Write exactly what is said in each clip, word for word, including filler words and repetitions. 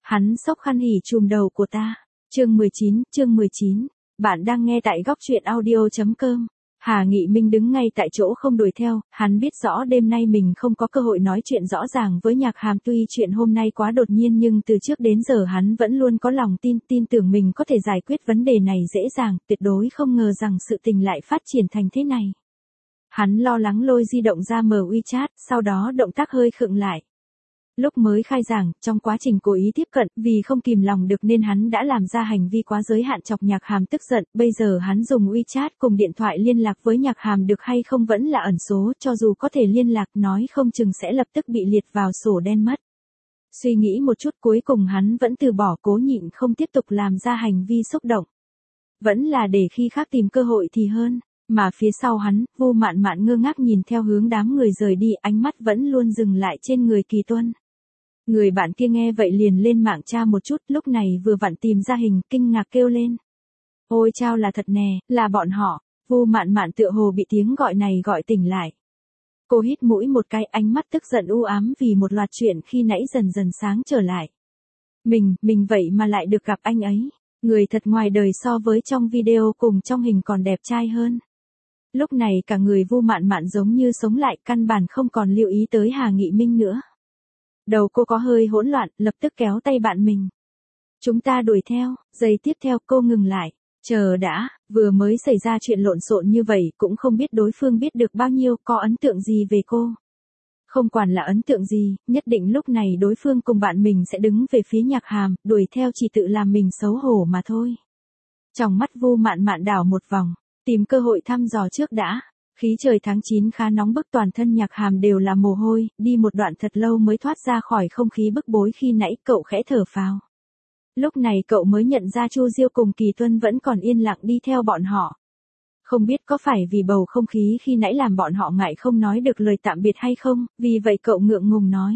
Hắn xốc khăn hỉ chùm đầu của ta. Chương mười chín, chương mười chín. Bạn đang nghe tại góc truyện audio chấm com. Hà Nghị Minh đứng ngay tại chỗ không đuổi theo, hắn biết rõ đêm nay mình không có cơ hội nói chuyện rõ ràng với Nhạc Hàm, tuy chuyện hôm nay quá đột nhiên nhưng từ trước đến giờ hắn vẫn luôn có lòng tin, tin tưởng mình có thể giải quyết vấn đề này dễ dàng, tuyệt đối không ngờ rằng sự tình lại phát triển thành thế này. Hắn lo lắng lôi di động ra mở WeChat, sau đó động tác hơi khựng lại. Lúc mới khai giảng, trong quá trình cố ý tiếp cận, vì không kìm lòng được nên hắn đã làm ra hành vi quá giới hạn chọc Nhạc Hàm tức giận, bây giờ hắn dùng WeChat cùng điện thoại liên lạc với Nhạc Hàm được hay không vẫn là ẩn số, cho dù có thể liên lạc nói không chừng sẽ lập tức bị liệt vào sổ đen mất. Suy nghĩ một chút cuối cùng hắn vẫn từ bỏ, cố nhịn không tiếp tục làm ra hành vi xúc động. Vẫn là để khi khác tìm cơ hội thì hơn. Mà phía sau hắn, Vu Mạn Mạn ngơ ngác nhìn theo hướng đám người rời đi, ánh mắt vẫn luôn dừng lại trên người Kỳ Tuân. Người bạn kia nghe vậy liền lên mạng tra một chút, lúc này vừa vặn tìm ra hình, kinh ngạc kêu lên. Ôi chao, là thật nè, là bọn họ. Vu Mạn Mạn tựa hồ bị tiếng gọi này gọi tỉnh lại. Cô hít mũi một cái, ánh mắt tức giận u ám vì một loạt chuyện khi nãy dần dần sáng trở lại. Mình, mình vậy mà lại được gặp anh ấy. Người thật ngoài đời so với trong video cùng trong hình còn đẹp trai hơn. Lúc này cả người Vu Mạn Mạn giống như sống lại, căn bản không còn lưu ý tới Hà Nghị Minh nữa. Đầu cô có hơi hỗn loạn, lập tức kéo tay bạn mình. Chúng ta đuổi theo, giây tiếp theo cô ngừng lại. Chờ đã, vừa mới xảy ra chuyện lộn xộn như vậy cũng không biết đối phương biết được bao nhiêu, có ấn tượng gì về cô. Không quản là ấn tượng gì, nhất định lúc này đối phương cùng bạn mình sẽ đứng về phía Nhạc Hàm, đuổi theo chỉ tự làm mình xấu hổ mà thôi. Trong mắt Vu Mạn Mạn đảo một vòng, tìm cơ hội thăm dò trước đã. Khí trời tháng chín khá nóng bức, toàn thân Nhạc Hàm đều là mồ hôi, đi một đoạn thật lâu mới thoát ra khỏi không khí bức bối khi nãy, cậu khẽ thở phào. Lúc này cậu mới nhận ra Chu Diêu cùng Kỳ Tuân vẫn còn yên lặng đi theo bọn họ. Không biết có phải vì bầu không khí khi nãy làm bọn họ ngại không nói được lời tạm biệt hay không, vì vậy cậu ngượng ngùng nói.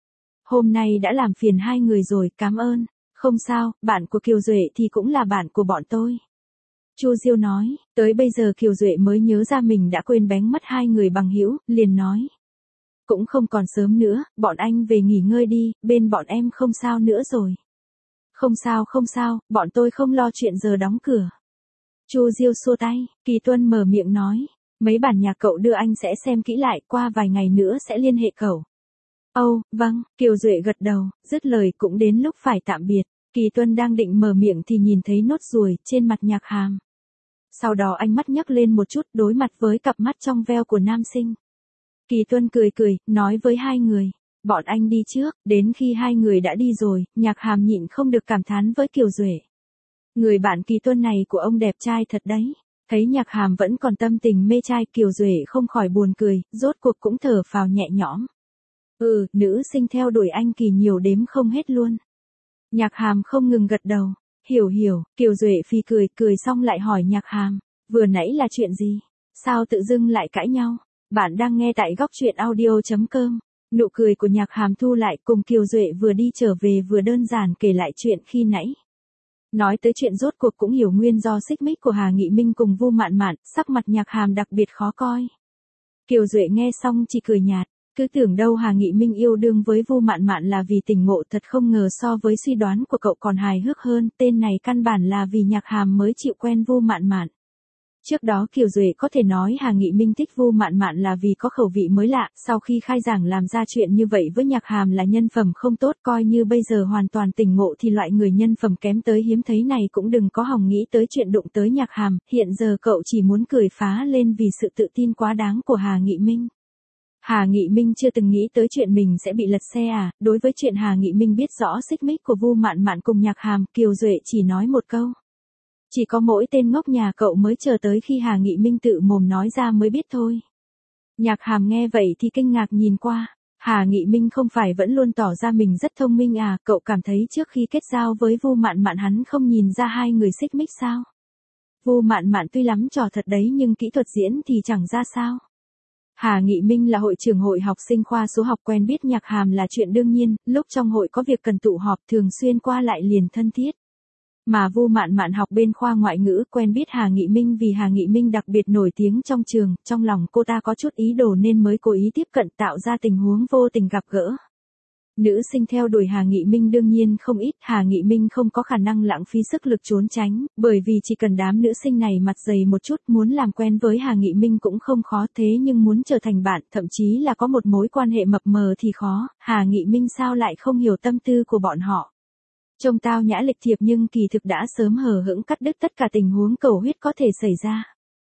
Hôm nay đã làm phiền hai người rồi, cảm ơn. Không sao, bạn của Kiều Duệ thì cũng là bạn của bọn tôi. Chu Diêu nói, tới bây giờ Kiều Duệ mới nhớ ra mình đã quên bén mất hai người bằng hữu, liền nói. Cũng không còn sớm nữa, bọn anh về nghỉ ngơi đi, bên bọn em không sao nữa rồi. Không sao không sao, bọn tôi không lo chuyện giờ đóng cửa. Chu Diêu xua tay, Kỳ Tuân mở miệng nói, mấy bản nhạc cậu đưa anh sẽ xem kỹ lại, qua vài ngày nữa sẽ liên hệ cậu. Âu, oh, vâng, Kiều Duệ gật đầu, dứt lời cũng đến lúc phải tạm biệt. Kỳ Tuân đang định mở miệng thì nhìn thấy nốt ruồi trên mặt Nhạc Hàm. Sau đó ánh mắt nhấc lên một chút, đối mặt với cặp mắt trong veo của nam sinh. Kỳ Tuân cười cười, nói với hai người, bọn anh đi trước. Đến khi hai người đã đi rồi, Nhạc Hàm nhịn không được cảm thán với Kiều Duệ. Người bạn Kỳ Tuân này của ông đẹp trai thật đấy. Thấy Nhạc Hàm vẫn còn tâm tình mê trai, Kiều Duệ không khỏi buồn cười, rốt cuộc cũng thở phào nhẹ nhõm. Ừ, nữ sinh theo đuổi anh Kỳ nhiều đếm không hết luôn. Nhạc Hàm không ngừng gật đầu. Hiểu hiểu, Kiều Duệ phi cười, cười xong lại hỏi Nhạc Hàm, vừa nãy là chuyện gì? Sao tự dưng lại cãi nhau? Bạn đang nghe tại góc truyện audio chấm com. Nụ cười của Nhạc Hàm thu lại, cùng Kiều Duệ vừa đi trở về vừa đơn giản kể lại chuyện khi nãy. Nói tới chuyện rốt cuộc cũng hiểu nguyên do xích mích của Hà Nghị Minh cùng Vu Mạn Mạn, sắc mặt Nhạc Hàm đặc biệt khó coi. Kiều Duệ nghe xong chỉ cười nhạt. Cứ tưởng đâu Hà Nghị Minh yêu đương với Vu Mạn Mạn là vì tình ngộ, thật không ngờ so với suy đoán của cậu còn hài hước hơn, tên này căn bản là vì Nhạc Hàm mới chịu quen Vu Mạn Mạn. Trước đó Kiều Duệ có thể nói Hà Nghị Minh thích Vu Mạn Mạn là vì có khẩu vị mới lạ, sau khi khai giảng làm ra chuyện như vậy với Nhạc Hàm là nhân phẩm không tốt, coi như bây giờ hoàn toàn tỉnh ngộ thì loại người nhân phẩm kém tới hiếm thấy này cũng đừng có hòng nghĩ tới chuyện đụng tới Nhạc Hàm, hiện giờ cậu chỉ muốn cười phá lên vì sự tự tin quá đáng của Hà Nghị Minh. Hà Nghị Minh chưa từng nghĩ tới chuyện mình sẽ bị lật xe à, đối với chuyện Hà Nghị Minh biết rõ xích mích của Vu Mạn Mạn cùng Nhạc Hàm, Kiều Duệ chỉ nói một câu. Chỉ có mỗi tên ngốc nhà cậu mới chờ tới khi Hà Nghị Minh tự mồm nói ra mới biết thôi. Nhạc Hàm nghe vậy thì kinh ngạc nhìn qua, Hà Nghị Minh không phải vẫn luôn tỏ ra mình rất thông minh à, cậu cảm thấy trước khi kết giao với Vu Mạn Mạn hắn không nhìn ra hai người xích mích sao? Vu Mạn Mạn tuy lắm trò thật đấy nhưng kỹ thuật diễn thì chẳng ra sao. Hà Nghị Minh là hội trưởng hội học sinh khoa số học, quen biết Nhạc Hàm là chuyện đương nhiên, lúc trong hội có việc cần tụ họp thường xuyên qua lại liền thân thiết. Mà Vu Mạn Mạn học bên khoa ngoại ngữ, quen biết Hà Nghị Minh vì Hà Nghị Minh đặc biệt nổi tiếng trong trường, trong lòng cô ta có chút ý đồ nên mới cố ý tiếp cận, tạo ra tình huống vô tình gặp gỡ. Nữ sinh theo đuổi Hà Nghị Minh đương nhiên không ít, Hà Nghị Minh không có khả năng lãng phí sức lực trốn tránh, bởi vì chỉ cần đám nữ sinh này mặt dày một chút muốn làm quen với Hà Nghị Minh cũng không khó, thế nhưng muốn trở thành bạn, thậm chí là có một mối quan hệ mập mờ thì khó, Hà Nghị Minh sao lại không hiểu tâm tư của bọn họ. Trông tao nhã lịch thiệp nhưng kỳ thực đã sớm hờ hững cắt đứt tất cả tình huống cầu huyết có thể xảy ra.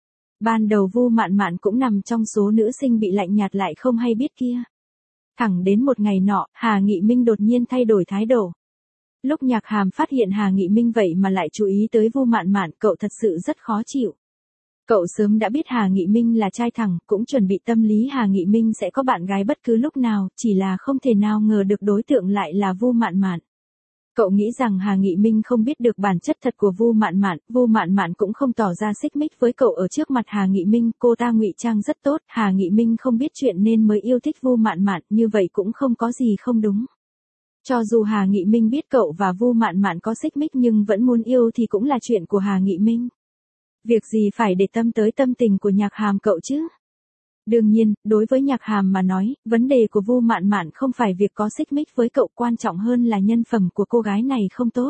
Ban đầu Vu Mạn Mạn cũng nằm trong số nữ sinh bị lạnh nhạt lại không hay biết kia. Thẳng đến một ngày nọ, Hà Nghị Minh đột nhiên thay đổi thái độ. Lúc Nhạc Hàm phát hiện Hà Nghị Minh vậy mà lại chú ý tới Vu Mạn Mạn, cậu thật sự rất khó chịu. Cậu sớm đã biết Hà Nghị Minh là trai thẳng, cũng chuẩn bị tâm lý Hà Nghị Minh sẽ có bạn gái bất cứ lúc nào, chỉ là không thể nào ngờ được đối tượng lại là Vu Mạn Mạn. Cậu nghĩ rằng Hà Nghị Minh không biết được bản chất thật của Vu Mạn Mạn, Vu Mạn Mạn cũng không tỏ ra xích mích với cậu ở trước mặt Hà Nghị Minh, cô ta ngụy trang rất tốt, Hà Nghị Minh không biết chuyện nên mới yêu thích Vu Mạn Mạn, như vậy cũng không có gì không đúng. Cho dù Hà Nghị Minh biết cậu và Vu Mạn Mạn có xích mích nhưng vẫn muốn yêu thì cũng là chuyện của Hà Nghị Minh. Việc gì phải để tâm tới tâm tình của Nhạc Hàm cậu chứ? Đương nhiên, đối với Nhạc Hàm mà nói, vấn đề của Vu Mạn Mạn không phải việc có xích mích với cậu, quan trọng hơn là nhân phẩm của cô gái này không tốt.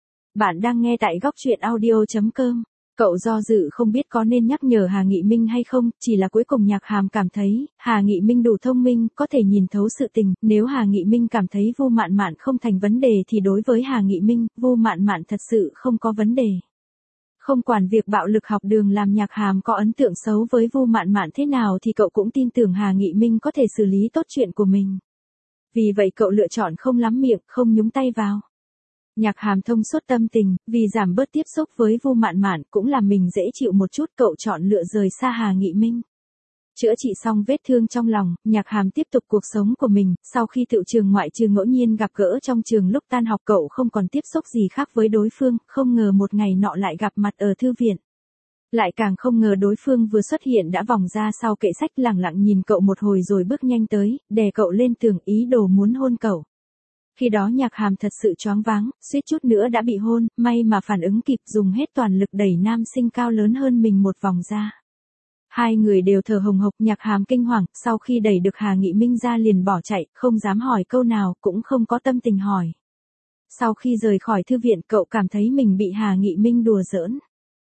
Bạn đang nghe tại góc truyện audio chấm com. Cậu do dự không biết có nên nhắc nhở Hà Nghị Minh hay không, chỉ là cuối cùng Nhạc Hàm cảm thấy, Hà Nghị Minh đủ thông minh, có thể nhìn thấu sự tình, nếu Hà Nghị Minh cảm thấy Vu Mạn Mạn không thành vấn đề thì đối với Hà Nghị Minh, Vu Mạn Mạn thật sự không có vấn đề. Không quản việc bạo lực học đường làm Nhạc Hàm có ấn tượng xấu với Vu Mạn Mạn thế nào thì cậu cũng tin tưởng Hà Nghị Minh có thể xử lý tốt chuyện của mình. Vì vậy cậu lựa chọn không lắm miệng, không nhúng tay vào. Nhạc Hàm thông suốt tâm tình, vì giảm bớt tiếp xúc với Vu Mạn Mạn cũng làm mình dễ chịu một chút, cậu chọn lựa rời xa Hà Nghị Minh. Chữa trị xong vết thương trong lòng, Nhạc Hàm tiếp tục cuộc sống của mình, sau khi tự trường ngoại trừ ngẫu nhiên gặp gỡ trong trường lúc tan học cậu không còn tiếp xúc gì khác với đối phương, không ngờ một ngày nọ lại gặp mặt ở thư viện. Lại càng không ngờ đối phương vừa xuất hiện đã vòng ra sau kệ sách lẳng lặng nhìn cậu một hồi rồi bước nhanh tới, đè cậu lên tường ý đồ muốn hôn cậu. Khi đó Nhạc Hàm thật sự choáng váng, suýt chút nữa đã bị hôn, may mà phản ứng kịp dùng hết toàn lực đẩy nam sinh cao lớn hơn mình một vòng ra. Hai người đều thở hồng hộc, Nhạc Hàm kinh hoàng, sau khi đẩy được Hà Nghị Minh ra liền bỏ chạy, không dám hỏi câu nào, cũng không có tâm tình hỏi. Sau khi rời khỏi thư viện cậu cảm thấy mình bị Hà Nghị Minh đùa giỡn.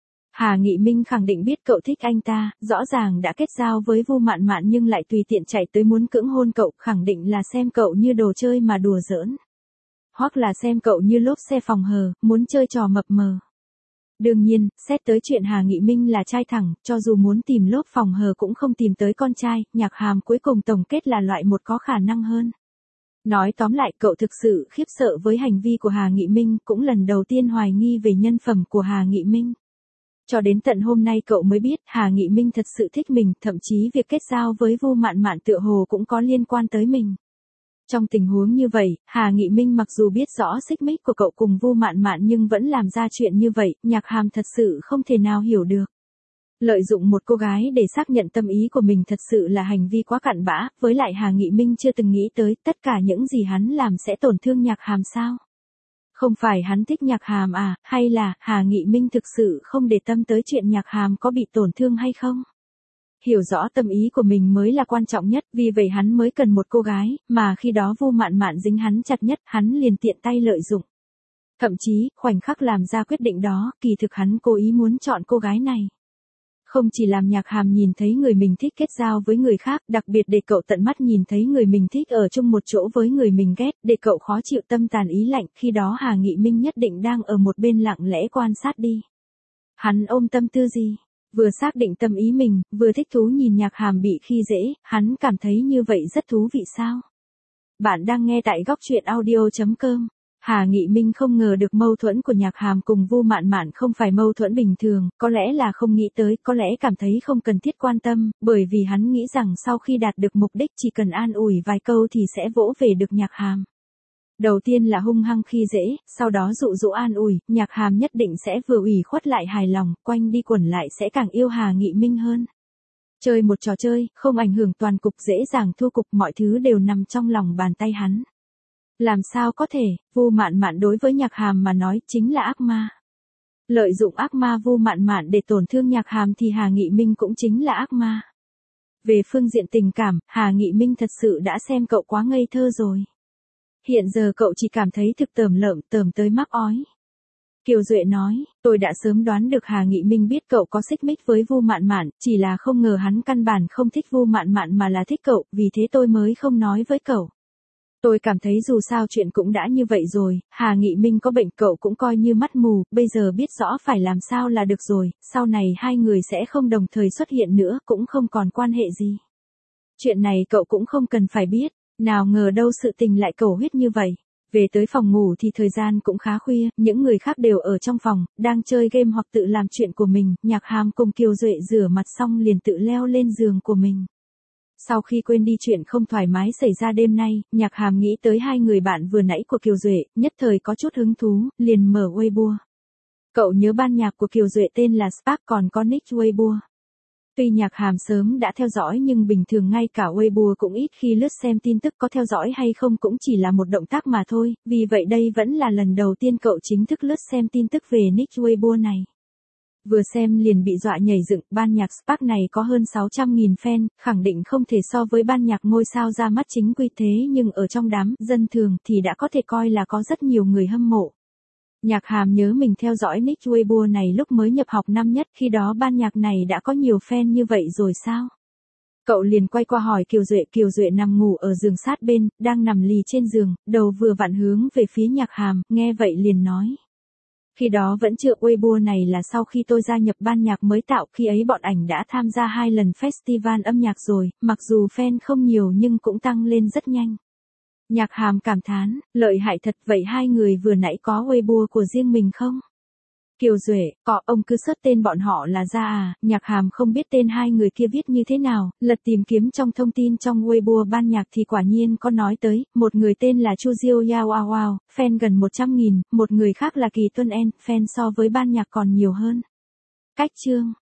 Hà Nghị Minh khẳng định biết cậu thích anh ta, rõ ràng đã kết giao với Vu Mạn Mạn nhưng lại tùy tiện chạy tới muốn cưỡng hôn cậu, khẳng định là xem cậu như đồ chơi mà đùa giỡn. Hoặc là xem cậu như lốp xe phòng hờ, muốn chơi trò mập mờ. Đương nhiên, xét tới chuyện Hà Nghị Minh là trai thẳng, cho dù muốn tìm lốp phòng hờ cũng không tìm tới con trai, Nhạc Hàm cuối cùng tổng kết là loại một có khả năng hơn. Nói tóm lại cậu thực sự khiếp sợ với hành vi của Hà Nghị Minh, cũng lần đầu tiên hoài nghi về nhân phẩm của Hà Nghị Minh. Cho đến tận hôm nay cậu mới biết Hà Nghị Minh thật sự thích mình, thậm chí việc kết giao với Vu Mạn Mạn tựa hồ cũng có liên quan tới mình. Trong tình huống như vậy, Hà Nghị Minh mặc dù biết rõ xích mích của cậu cùng Vu Mạn Mạn nhưng vẫn làm ra chuyện như vậy, Nhạc Hàm thật sự không thể nào hiểu được. Lợi dụng một cô gái để xác nhận tâm ý của mình thật sự là hành vi quá cặn bã, với lại Hà Nghị Minh chưa từng nghĩ tới tất cả những gì hắn làm sẽ tổn thương Nhạc Hàm sao? Không phải hắn thích Nhạc Hàm à, hay là Hà Nghị Minh thực sự không để tâm tới chuyện Nhạc Hàm có bị tổn thương hay không? Hiểu rõ tâm ý của mình mới là quan trọng nhất, vì vậy hắn mới cần một cô gái, mà khi đó Vu Mạn Mạn dính hắn chặt nhất, hắn liền tiện tay lợi dụng. Thậm chí, khoảnh khắc làm ra quyết định đó, kỳ thực hắn cố ý muốn chọn cô gái này. Không chỉ làm Nhạc Hàm nhìn thấy người mình thích kết giao với người khác, đặc biệt để cậu tận mắt nhìn thấy người mình thích ở chung một chỗ với người mình ghét, để cậu khó chịu tâm tàn ý lạnh, khi đó Hà Nghị Minh nhất định đang ở một bên lặng lẽ quan sát đi. Hắn ôm tâm tư gì? Vừa xác định tâm ý mình, vừa thích thú nhìn Nhạc Hàm bị khi dễ, hắn cảm thấy như vậy rất thú vị sao? Bạn đang nghe tại góc truyện audio chấm com. Hà Nghị Minh không ngờ được mâu thuẫn của Nhạc Hàm cùng Vu Mạn Mạn không phải mâu thuẫn bình thường, có lẽ là không nghĩ tới, có lẽ cảm thấy không cần thiết quan tâm, bởi vì hắn nghĩ rằng sau khi đạt được mục đích chỉ cần an ủi vài câu thì sẽ vỗ về được Nhạc Hàm. Đầu tiên là hung hăng khi dễ, sau đó dụ dỗ an ủi, Nhạc Hàm nhất định sẽ vừa ủy khuất lại hài lòng, quanh đi quẩn lại sẽ càng yêu Hà Nghị Minh hơn. Chơi một trò chơi, không ảnh hưởng toàn cục, dễ dàng thua cục, mọi thứ đều nằm trong lòng bàn tay hắn. Làm sao có thể, Vu Mạn Mạn đối với Nhạc Hàm mà nói chính là ác ma. Lợi dụng ác ma Vu Mạn Mạn để tổn thương Nhạc Hàm thì Hà Nghị Minh cũng chính là ác ma. Về phương diện tình cảm, Hà Nghị Minh thật sự đã xem cậu quá ngây thơ rồi. Hiện giờ cậu chỉ cảm thấy thực tởm lợm tởm tới mắc ói. Kiều Duệ nói, tôi đã sớm đoán được Hà Nghị Minh biết cậu có xích mích với Vu Mạn Mạn, chỉ là không ngờ hắn căn bản không thích Vu Mạn Mạn mà là thích cậu, vì thế tôi mới không nói với cậu. Tôi cảm thấy dù sao chuyện cũng đã như vậy rồi, Hà Nghị Minh có bệnh cậu cũng coi như mắt mù, bây giờ biết rõ phải làm sao là được rồi, sau này hai người sẽ không đồng thời xuất hiện nữa, cũng không còn quan hệ gì. Chuyện này cậu cũng không cần phải biết, nào ngờ đâu sự tình lại cầu huyết như vậy. Về tới phòng ngủ thì thời gian cũng khá khuya, những người khác đều ở trong phòng, đang chơi game hoặc tự làm chuyện của mình, Nhạc Hàm cùng Kiều Duệ rửa mặt xong liền tự leo lên giường của mình. Sau khi quên đi chuyện không thoải mái xảy ra đêm nay, Nhạc Hàm nghĩ tới hai người bạn vừa nãy của Kiều Duệ, nhất thời có chút hứng thú, liền mở Weibo. Cậu nhớ ban nhạc của Kiều Duệ tên là Spark còn có nick Weibo. Tuy Nhạc Hàm sớm đã theo dõi nhưng bình thường ngay cả Weibo cũng ít khi lướt xem tin tức, có theo dõi hay không cũng chỉ là một động tác mà thôi, vì vậy đây vẫn là lần đầu tiên cậu chính thức lướt xem tin tức về nick Weibo này. Vừa xem liền bị dọa nhảy dựng, ban nhạc Spark này có hơn sáu trăm nghìn fan, khẳng định không thể so với ban nhạc ngôi sao ra mắt chính quy thế nhưng ở trong đám dân thường thì đã có thể coi là có rất nhiều người hâm mộ. Nhạc Hàm nhớ mình theo dõi nick Weibo này lúc mới nhập học năm nhất, khi đó ban nhạc này đã có nhiều fan như vậy rồi sao? Cậu liền quay qua hỏi Kiều Duệ, Kiều Duệ nằm ngủ ở giường sát bên, đang nằm lì trên giường, đầu vừa vặn hướng về phía Nhạc Hàm, nghe vậy liền nói. Khi đó vẫn chưa, Weibo này là sau khi tôi gia nhập ban nhạc mới tạo, khi ấy bọn ảnh đã tham gia hai lần festival âm nhạc rồi, mặc dù fan không nhiều nhưng cũng tăng lên rất nhanh. Nhạc Hàm cảm thán, lợi hại thật, vậy hai người vừa nãy có Weibo của riêng mình không? Kiều Duệ, có, ông cứ search tên bọn họ là ra à, Nhạc Hàm không biết tên hai người kia viết như thế nào, lật tìm kiếm trong thông tin trong Weibo ban nhạc thì quả nhiên có nói tới, một người tên là Chu Diêu Yao Ao Ao, fan gần một trăm nghìn, một người khác là Kỳ Tuân En, fan so với ban nhạc còn nhiều hơn. Cách chương